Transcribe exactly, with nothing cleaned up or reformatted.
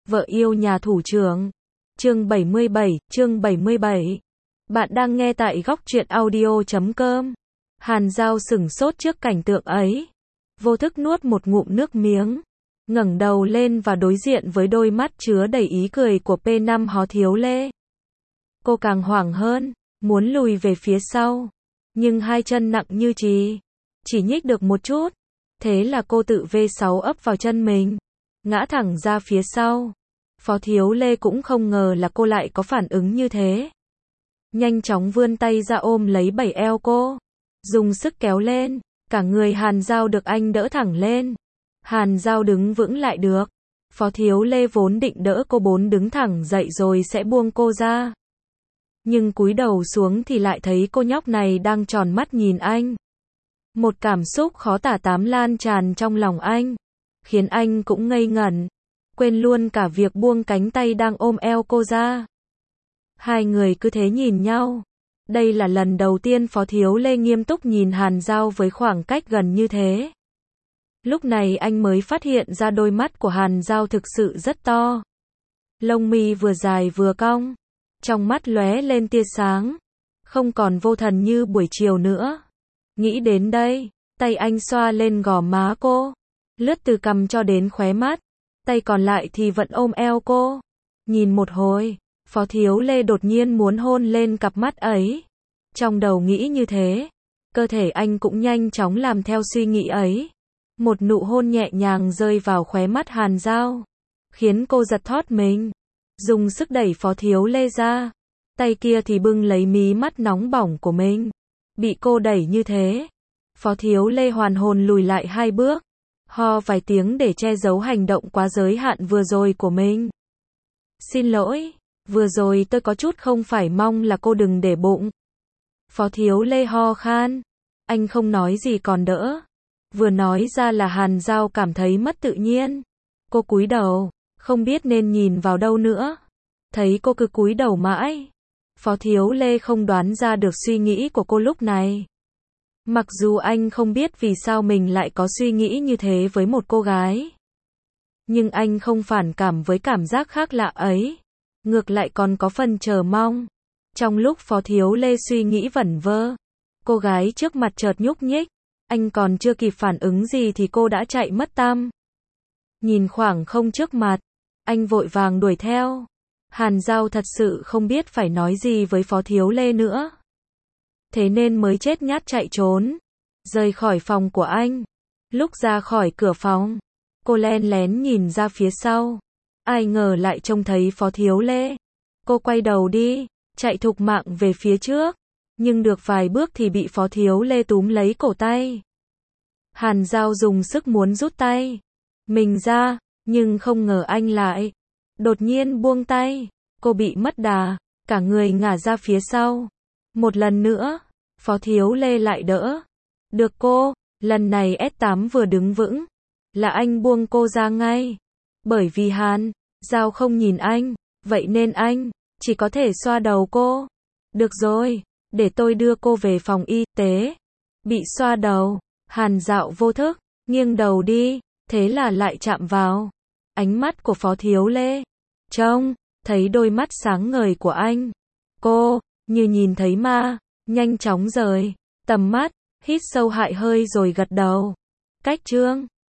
Vợ yêu nhà thủ trưởng. Chương bảy mươi bảy, chương bảy mươi bảy. Bạn đang nghe tại góc truyện audio chấm com. Hàn Dao sửng sốt trước cảnh tượng ấy. Vô thức nuốt một ngụm nước miếng. Ngẩng đầu lên và đối diện với đôi mắt chứa đầy ý cười của P năm Hó Thiếu Lê. Cô càng hoảng hơn, muốn lùi về phía sau. Nhưng hai chân nặng như chì. Chỉ nhích được một chút. Thế là cô tự V sáu ấp vào chân mình. Ngã thẳng ra phía sau. Phó Thiếu Lê cũng không ngờ là cô lại có phản ứng như thế. Nhanh chóng vươn tay ra ôm lấy bẩy eo cô. Dùng sức kéo lên. Cả người Hàn Dao được anh đỡ thẳng lên. Hàn Dao đứng vững lại được. Phó Thiếu Lê vốn định đỡ cô bốn đứng thẳng dậy rồi sẽ buông cô ra. Nhưng cúi đầu xuống thì lại thấy cô nhóc này đang tròn mắt nhìn anh. Một cảm xúc khó tả tám lan tràn trong lòng anh. Khiến anh cũng ngây ngẩn. Quên luôn cả việc buông cánh tay đang ôm eo cô ra. Hai người cứ thế nhìn nhau. Đây là lần đầu tiên Phó Thiếu Lê nghiêm túc nhìn Hàn Dao với khoảng cách gần như thế. Lúc này anh mới phát hiện ra đôi mắt của Hàn Dao thực sự rất to. Lông mi vừa dài vừa cong. Trong mắt lóe lên tia sáng. Không còn vô thần như buổi chiều nữa. Nghĩ đến đây, tay anh xoa lên gò má cô. Lướt từ cằm cho đến khóe mắt. Tay còn lại thì vẫn ôm eo cô. Nhìn một hồi, Phó Thiếu Lê đột nhiên muốn hôn lên cặp mắt ấy. Trong đầu nghĩ như thế, cơ thể anh cũng nhanh chóng làm theo suy nghĩ ấy. Một nụ hôn nhẹ nhàng rơi vào khóe mắt Hàn Dao, khiến cô giật thót mình. Dùng sức đẩy Phó Thiếu Lê ra. Tay kia thì bưng lấy mí mắt nóng bỏng của mình. Bị cô đẩy như thế, Phó Thiếu Lê hoàn hồn lùi lại hai bước. Ho vài tiếng để che giấu hành động quá giới hạn vừa rồi của mình. Xin lỗi, vừa rồi tôi có chút không phải, mong là cô đừng để bụng. Phó Thiếu Lê ho khan. Anh không nói gì còn đỡ. Vừa nói ra là Hàn Dao cảm thấy mất tự nhiên. Cô cúi đầu, không biết nên nhìn vào đâu nữa. Thấy cô cứ cúi đầu mãi. Phó Thiếu Lê không đoán ra được suy nghĩ của cô lúc này. Mặc dù anh không biết vì sao mình lại có suy nghĩ như thế với một cô gái. Nhưng anh không phản cảm với cảm giác khác lạ ấy. Ngược lại còn có phần chờ mong. Trong lúc Phó Thiếu Lê suy nghĩ vẩn vơ, cô gái trước mặt chợt nhúc nhích. Anh còn chưa kịp phản ứng gì thì cô đã chạy mất tăm. Nhìn khoảng không trước mặt, anh vội vàng đuổi theo. Hàn Dao thật sự không biết phải nói gì với Phó Thiếu Lê nữa. Thế nên mới chết nhát chạy trốn. Rời khỏi phòng của anh. Lúc ra khỏi cửa phòng, cô len lén nhìn ra phía sau. Ai ngờ lại trông thấy Phó Thiếu Lê. Cô quay đầu đi, chạy thục mạng về phía trước. Nhưng được vài bước thì bị Phó Thiếu Lê túm lấy cổ tay. Hàn Dao dùng sức muốn rút tay mình ra, nhưng không ngờ anh lại đột nhiên buông tay. Cô bị mất đà, cả người ngả ra phía sau. Một lần nữa, Phó Thiếu Lê lại đỡ được cô. Lần này S tám vừa đứng vững là anh buông cô ra ngay. Bởi vì Hàn Dao không nhìn anh, vậy nên anh chỉ có thể xoa đầu cô. Được rồi, để tôi đưa cô về phòng y tế. Bị xoa đầu, Hàn Dao vô thức nghiêng đầu đi, thế là lại chạm vào ánh mắt của Phó Thiếu Lê. Trông thấy đôi mắt sáng ngời của anh, cô như nhìn thấy ma, nhanh chóng rời tầm mắt, hít sâu hại hơi rồi gật đầu. Cách chương